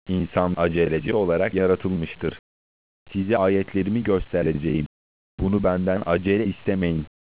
İnsan aceleci olarak yaratılmıştır. Size ayetlerimi göstereceğim. Bunu benden acele istemeyin.